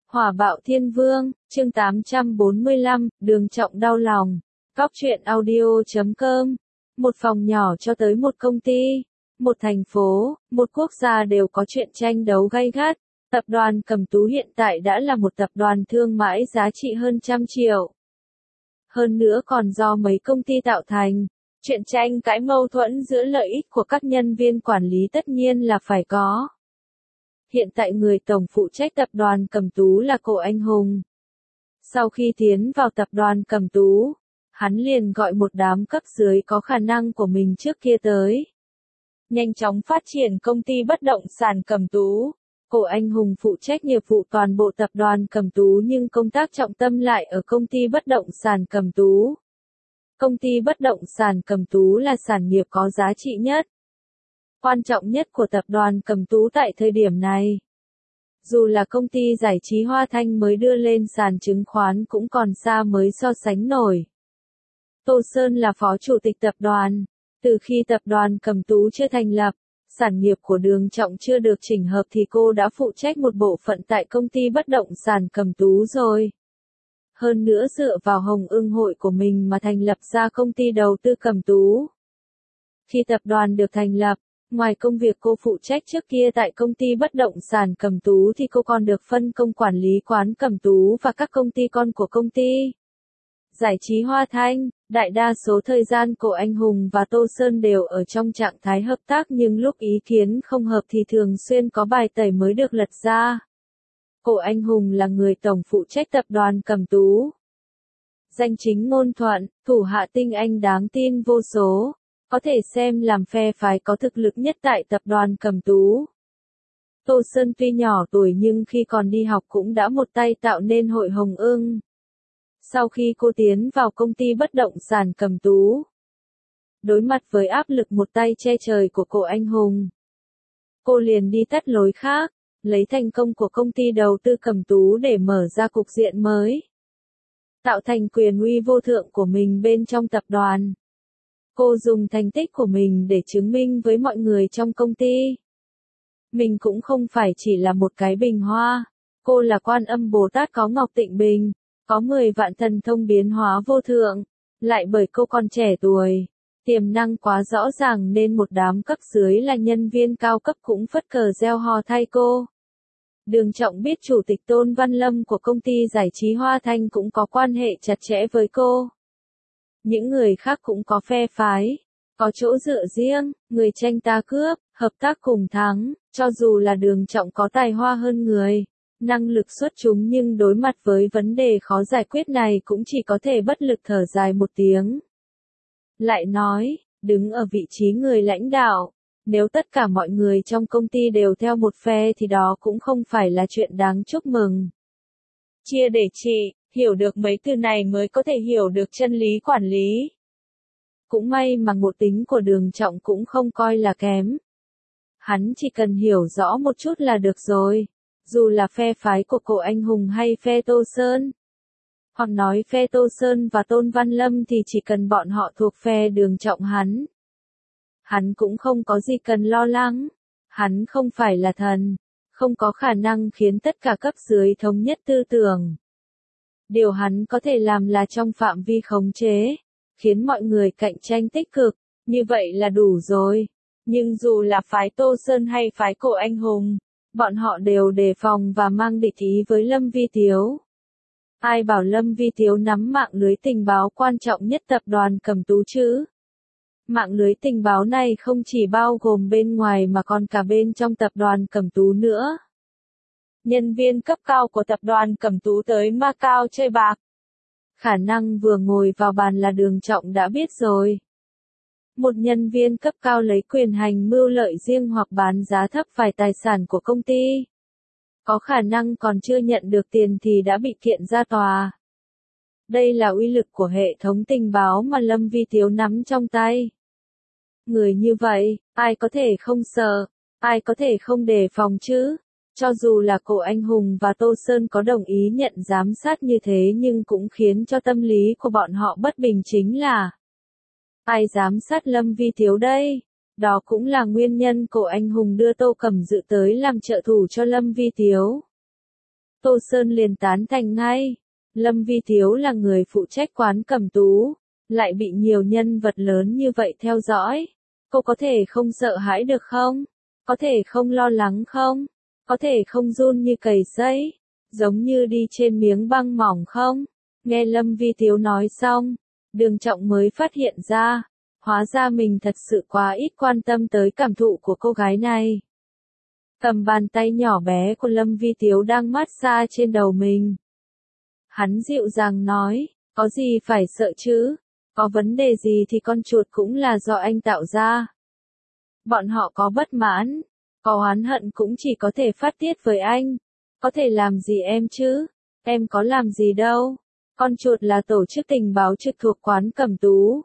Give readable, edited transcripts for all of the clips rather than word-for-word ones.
Hỏa bạo thiên vương, chương 845, Đường Trọng đau lòng. Góc truyện audio.com. Một phòng nhỏ cho tới một công ty, một thành phố, một quốc gia đều có chuyện tranh đấu gay gắt. Tập đoàn Cẩm Tú hiện tại đã là một tập đoàn thương mại giá trị hơn 100 triệu. Hơn nữa còn do mấy công ty tạo thành. Chuyện tranh cãi mâu thuẫn giữa lợi ích của các nhân viên quản lý tất nhiên là phải có. Hiện tại người tổng phụ trách tập đoàn Cẩm Tú là Cổ Anh Hùng. Sau khi tiến vào tập đoàn Cẩm Tú, hắn liền gọi một đám cấp dưới có khả năng của mình trước kia tới. Nhanh chóng phát triển công ty bất động sản Cẩm Tú. Cổ Anh Hùng phụ trách nghiệp vụ toàn bộ tập đoàn Cẩm Tú nhưng công tác trọng tâm lại ở công ty bất động sản Cẩm Tú. Công ty bất động sản Cẩm Tú là sản nghiệp có giá trị nhất, quan trọng nhất của tập đoàn Cẩm Tú tại thời điểm này. Dù là công ty giải trí Hoa Thanh mới đưa lên sàn chứng khoán cũng còn xa mới so sánh nổi. Tô Sơn là phó chủ tịch tập đoàn. Từ khi tập đoàn Cẩm Tú chưa thành lập, sản nghiệp của Đường Trọng chưa được chỉnh hợp thì cô đã phụ trách một bộ phận tại công ty bất động sản Cẩm Tú rồi. Hơn nữa dựa vào Hồng Ưng hội của mình mà thành lập ra công ty đầu tư Cẩm Tú. Khi tập đoàn được thành lập, ngoài công việc cô phụ trách trước kia tại công ty bất động sản Cẩm Tú thì cô còn được phân công quản lý quán Cẩm Tú và các công ty con của công ty giải trí Hoa Thanh. Đại đa số thời gian Cổ Anh Hùng và Tô Sơn đều ở trong trạng thái hợp tác nhưng lúc ý kiến không hợp thì thường xuyên có bài tẩy mới được lật ra. Cổ Anh Hùng là người tổng phụ trách tập đoàn Cẩm Tú. Danh chính ngôn thuận, thủ hạ tinh anh đáng tin vô số, có thể xem làm phe phái có thực lực nhất tại tập đoàn Cẩm Tú. Tô Sơn tuy nhỏ tuổi nhưng khi còn đi học cũng đã một tay tạo nên hội Hồng Ưng. Sau khi cô tiến vào công ty bất động sản Cẩm Tú, đối mặt với áp lực một tay che trời của Cổ Anh Hùng, cô liền đi tắt lối khác, lấy thành công của công ty đầu tư Cẩm Tú để mở ra cục diện mới, tạo thành quyền uy vô thượng của mình bên trong tập đoàn. Cô dùng thành tích của mình để chứng minh với mọi người trong công ty. Mình cũng không phải chỉ là một cái bình hoa, cô là Quan Âm Bồ Tát có ngọc tịnh bình, có 10 vạn thần thông biến hóa vô thượng, lại bởi cô còn trẻ tuổi, tiềm năng quá rõ ràng nên một đám cấp dưới là nhân viên cao cấp cũng phất cờ reo hò thay cô. Đường Trọng biết chủ tịch Tôn Văn Lâm của công ty giải trí Hoa Thanh cũng có quan hệ chặt chẽ với cô. Những người khác cũng có phe phái, có chỗ dựa riêng, người tranh ta cướp, hợp tác cùng thắng, cho dù là Đường Trọng có tài hoa hơn người, năng lực xuất chúng nhưng đối mặt với vấn đề khó giải quyết này cũng chỉ có thể bất lực thở dài một tiếng. Lại nói, đứng ở vị trí người lãnh đạo, nếu tất cả mọi người trong công ty đều theo một phe thì đó cũng không phải là chuyện đáng chúc mừng. Chia để trị, hiểu được mấy từ này mới có thể hiểu được chân lý quản lý. Cũng may mà ngộ tính của Đường Trọng cũng không coi là kém. Hắn chỉ cần hiểu rõ một chút là được rồi, dù là phe phái của Cổ Anh Hùng hay phe Tô Sơn. Hoặc nói phe Tô Sơn và Tôn Văn Lâm thì chỉ cần bọn họ thuộc phe Đường Trọng hắn cũng không có gì cần lo lắng. Hắn không phải là thần, không có khả năng khiến tất cả cấp dưới thống nhất tư tưởng. Điều hắn có thể làm là trong phạm vi khống chế, khiến mọi người cạnh tranh tích cực, như vậy là đủ rồi. Nhưng dù là phái Tô Sơn hay phái Cổ Anh Hùng, bọn họ đều đề phòng và mang địch ý với Lâm Vi Tiếu. Ai bảo Lâm Vi Tiếu nắm mạng lưới tình báo quan trọng nhất tập đoàn Cẩm Tú chứ? Mạng lưới tình báo này không chỉ bao gồm bên ngoài mà còn cả bên trong tập đoàn Cẩm Tú nữa. Nhân viên cấp cao của tập đoàn Cẩm Tú tới Macau chơi bạc. Khả năng vừa ngồi vào bàn là Đường Trọng đã biết rồi. Một nhân viên cấp cao lấy quyền hành mưu lợi riêng hoặc bán giá thấp vài tài sản của công ty. Có khả năng còn chưa nhận được tiền thì đã bị kiện ra tòa. Đây là uy lực của hệ thống tình báo mà Lâm Vi Tiếu nắm trong tay. Người như vậy, ai có thể không sợ, ai có thể không đề phòng chứ? Cho dù là Cổ Anh Hùng và Tô Sơn có đồng ý nhận giám sát như thế nhưng cũng khiến cho tâm lý của bọn họ bất bình chính là ai giám sát Lâm Vi Tiếu đây? Đó cũng là nguyên nhân Cổ Anh Hùng đưa Tô Cẩm Dự tới làm trợ thủ cho Lâm Vi Tiếu. Tô Sơn liền tán thành ngay. Lâm Vi Thiếu là người phụ trách quán Cẩm Tú, lại bị nhiều nhân vật lớn như vậy theo dõi. Cô có thể không sợ hãi được không? Có thể không lo lắng không? Có thể không run như cầy sấy, giống như đi trên miếng băng mỏng không? Nghe Lâm Vi Thiếu nói xong, Đường Trọng mới phát hiện ra, hóa ra mình thật sự quá ít quan tâm tới cảm thụ của cô gái này. Cầm bàn tay nhỏ bé của Lâm Vi Thiếu đang mát xa trên đầu mình. Hắn dịu dàng nói, có gì phải sợ chứ, có vấn đề gì thì con chuột cũng là do anh tạo ra. Bọn họ có bất mãn, có oán hận cũng chỉ có thể phát tiết với anh. Có thể làm gì em chứ, em có làm gì đâu. Con chuột là tổ chức tình báo trực thuộc quán Cẩm Tú.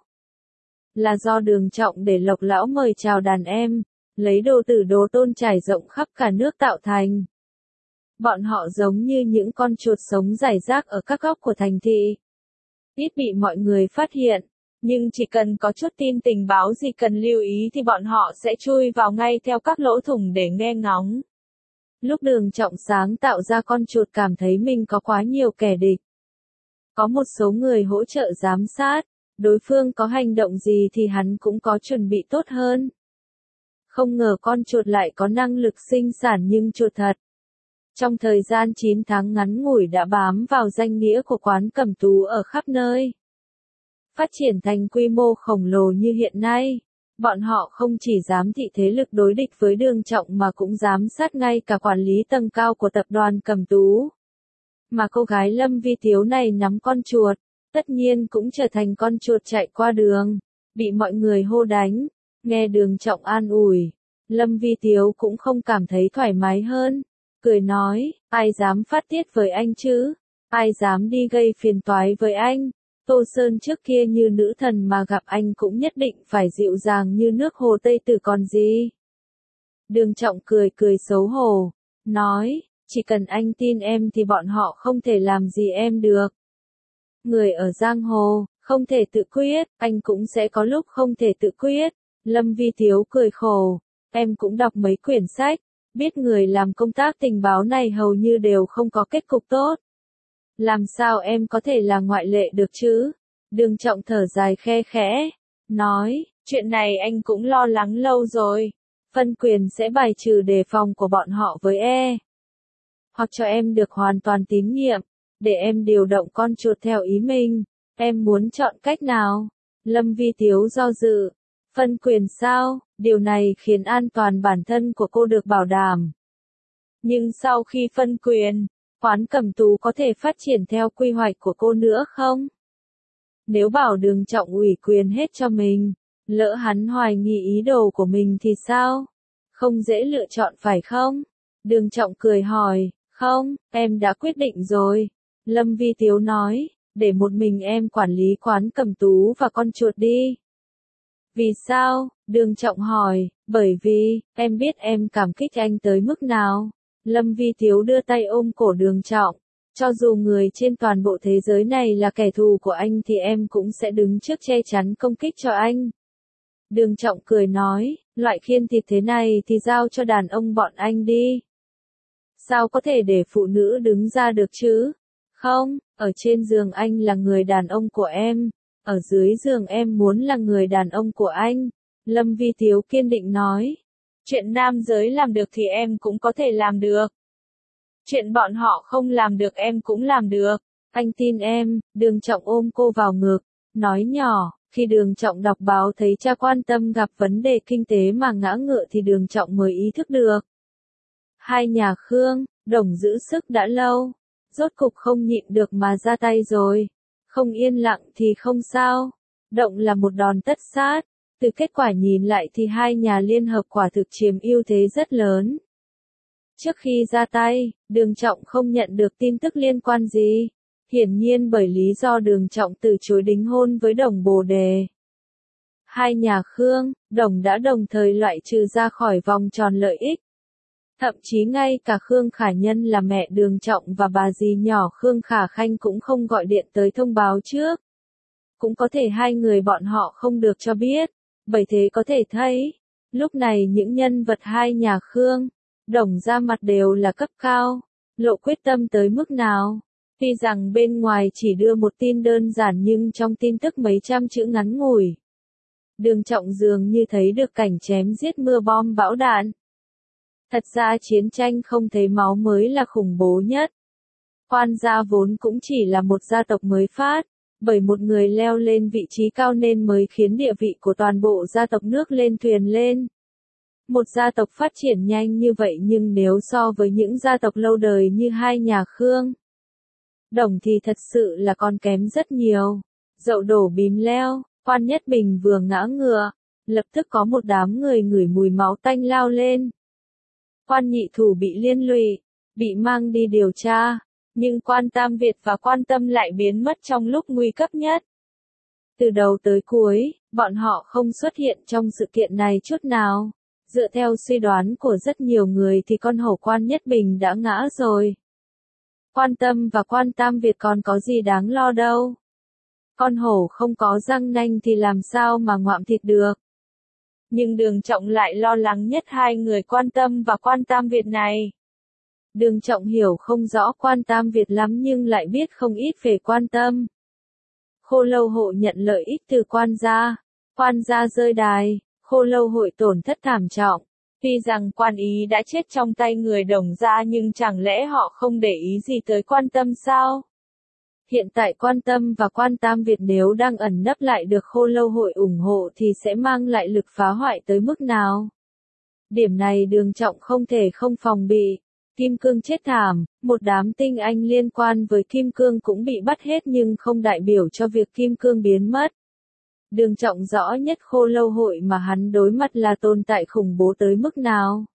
Là do Đường Trọng để Lộc Lão mời chào đàn em, lấy đồ tử đồ tôn trải rộng khắp cả nước tạo thành. Bọn họ giống như những con chuột sống rải rác ở các góc của thành thị. Ít bị mọi người phát hiện, nhưng chỉ cần có chút tin tình báo gì cần lưu ý thì bọn họ sẽ chui vào ngay theo các lỗ thủng để nghe ngóng. Lúc Đường Trọng sáng tạo ra con chuột cảm thấy mình có quá nhiều kẻ địch. Có một số người hỗ trợ giám sát, đối phương có hành động gì thì hắn cũng có chuẩn bị tốt hơn. Không ngờ con chuột lại có năng lực sinh sản nhưng chuột thật. Trong thời gian 9 tháng ngắn ngủi đã bám vào danh nghĩa của quán Cẩm Tú ở khắp nơi. Phát triển thành quy mô khổng lồ như hiện nay, bọn họ không chỉ dám thị thế lực đối địch với Đường Trọng mà cũng dám sát ngay cả quản lý tầng cao của tập đoàn Cẩm Tú. Mà cô gái Lâm Vi Thiếu này nắm con chuột, tất nhiên cũng trở thành con chuột chạy qua đường, bị mọi người hô đánh. Nghe Đường Trọng an ủi, Lâm Vi Thiếu cũng không cảm thấy thoải mái hơn, cười nói, ai dám phát tiết với anh chứ, ai dám đi gây phiền toái với anh. Tô Sơn trước kia như nữ thần mà gặp anh cũng nhất định phải dịu dàng như nước hồ Tây Tử còn gì. Đường Trọng cười cười xấu hổ, nói, chỉ cần anh tin em thì bọn họ không thể làm gì em được. Người ở giang hồ, không thể tự quyết, anh cũng sẽ có lúc không thể tự quyết. Lâm Vi Thiếu cười khổ, em cũng đọc mấy quyển sách, biết người làm công tác tình báo này hầu như đều không có kết cục tốt. Làm sao em có thể là ngoại lệ được chứ? Đường Trọng thở dài khe khẽ, nói, chuyện này anh cũng lo lắng lâu rồi. Phân quyền sẽ bài trừ đề phòng của bọn họ với hoặc cho em được hoàn toàn tín nhiệm, để em điều động con chuột theo ý mình. Em muốn chọn cách nào? Lâm Vi Thiếu do dự. Phân quyền sao? Điều này khiến an toàn bản thân của cô được bảo đảm. Nhưng sau khi phân quyền, quán Cẩm Tú có thể phát triển theo quy hoạch của cô nữa không? Nếu bảo Đường Trọng ủy quyền hết cho mình, lỡ hắn hoài nghi ý đồ của mình thì sao? Không dễ lựa chọn phải không? Đường Trọng cười hỏi, không, em đã quyết định rồi. Lâm Vi Thiếu nói, để một mình em quản lý quán Cẩm Tú và con chuột đi. Vì sao? Đường Trọng hỏi, bởi vì, em biết em cảm kích anh tới mức nào. Lâm Vi Thiếu đưa tay ôm cổ Đường Trọng, cho dù người trên toàn bộ thế giới này là kẻ thù của anh thì em cũng sẽ đứng trước che chắn công kích cho anh. Đường Trọng cười nói, loại khiên thịt thế này thì giao cho đàn ông bọn anh đi. Sao có thể để phụ nữ đứng ra được chứ? Không, ở trên giường anh là người đàn ông của em, ở dưới giường em muốn là người đàn ông của anh. Lâm Vi Thiếu kiên định nói, chuyện nam giới làm được thì em cũng có thể làm được. Chuyện bọn họ không làm được em cũng làm được. Anh tin em. Đường Trọng ôm cô vào ngực, nói nhỏ. Khi Đường Trọng đọc báo thấy cha quan tâm gặp vấn đề kinh tế mà ngã ngựa thì Đường Trọng mới ý thức được. Hai nhà Khương, Đồng giữ sức đã lâu, rốt cục không nhịn được mà ra tay rồi. Không yên lặng thì không sao, động là một đòn tất sát. Từ kết quả nhìn lại thì hai nhà liên hợp quả thực chiếm ưu thế rất lớn. Trước khi ra tay, Đường Trọng không nhận được tin tức liên quan gì. Hiển nhiên bởi lý do Đường Trọng từ chối đính hôn với Đồng Bồ Đề. Hai nhà Khương, Đồng đã đồng thời loại trừ ra khỏi vòng tròn lợi ích. Thậm chí ngay cả Khương Khả Nhân là mẹ Đường Trọng và bà dì nhỏ Khương Khả Khanh cũng không gọi điện tới thông báo trước. Cũng có thể hai người bọn họ không được cho biết. Bởi thế có thể thấy, lúc này những nhân vật hai nhà Khương, Đồng ra mặt đều là cấp cao. lộ quyết tâm tới mức nào. Tuy rằng bên ngoài chỉ đưa một tin đơn giản nhưng trong tin tức mấy trăm chữ ngắn ngủi. Đường Trọng dường như thấy được cảnh chém giết mưa bom bão đạn. Thật ra chiến tranh không thấy máu mới là khủng bố nhất. Quan gia vốn cũng chỉ là một gia tộc mới phát, bởi một người leo lên vị trí cao nên mới khiến địa vị của toàn bộ gia tộc nước lên thuyền lên. Một gia tộc phát triển nhanh như vậy nhưng nếu so với những gia tộc lâu đời như hai nhà Khương, Đồng thì thật sự là còn kém rất nhiều. Dậu đổ bìm leo, Quan Nhất Bình vừa ngã ngựa, lập tức có một đám người ngửi mùi máu tanh lao lên. Quan Nhị Thủ bị liên lụy, bị mang đi điều tra, nhưng Quan Tam Việt và Quan Tâm lại biến mất trong lúc nguy cấp nhất. Từ đầu tới cuối, bọn họ không xuất hiện trong sự kiện này chút nào. Dựa theo suy đoán của rất nhiều người thì con hổ Quan Nhất Bình đã ngã rồi. Quan Tâm và Quan Tam Việt còn có gì đáng lo đâu. Con hổ không có răng nanh thì làm sao mà ngoạm thịt được. Nhưng Đường Trọng lại lo lắng nhất hai người Quan Tâm và Quan Tam Việt này. Đường Trọng hiểu không rõ Quan Tam Việt lắm nhưng lại biết không ít về Quan Tâm. Khô Lâu Hội nhận lợi ích từ Quan gia. Quan gia rơi đài, Khô Lâu Hội tổn thất thảm trọng. Tuy rằng Quan Ý đã chết trong tay người Đồng gia nhưng chẳng lẽ họ không để ý gì tới Quan Tâm sao? Hiện tại Quan Tâm và Quan Tam Việt nếu đang ẩn nấp lại được Khô Lâu Hội ủng hộ thì sẽ mang lại lực phá hoại tới mức nào? Điểm này Đường Trọng không thể không phòng bị. Kim Cương chết thảm, một đám tinh anh liên quan với Kim Cương cũng bị bắt hết nhưng không đại biểu cho việc Kim Cương biến mất. Đường Trọng rõ nhất Khô Lâu Hội mà hắn đối mặt là tồn tại khủng bố tới mức nào.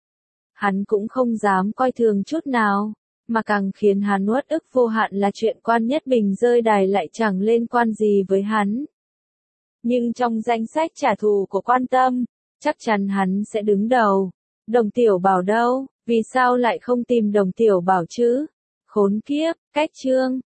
Hắn cũng không dám coi thường chút nào, mà càng khiến hắn uất ức vô hạn là chuyện Quan Nhất Bình rơi đài lại chẳng liên quan gì với hắn. Nhưng trong danh sách trả thù của Quan Tâm, chắc chắn hắn sẽ đứng đầu. Đồng Tiểu Bảo đâu, vì sao lại không tìm Đồng Tiểu Bảo chứ? Khốn kiếp, cách chương.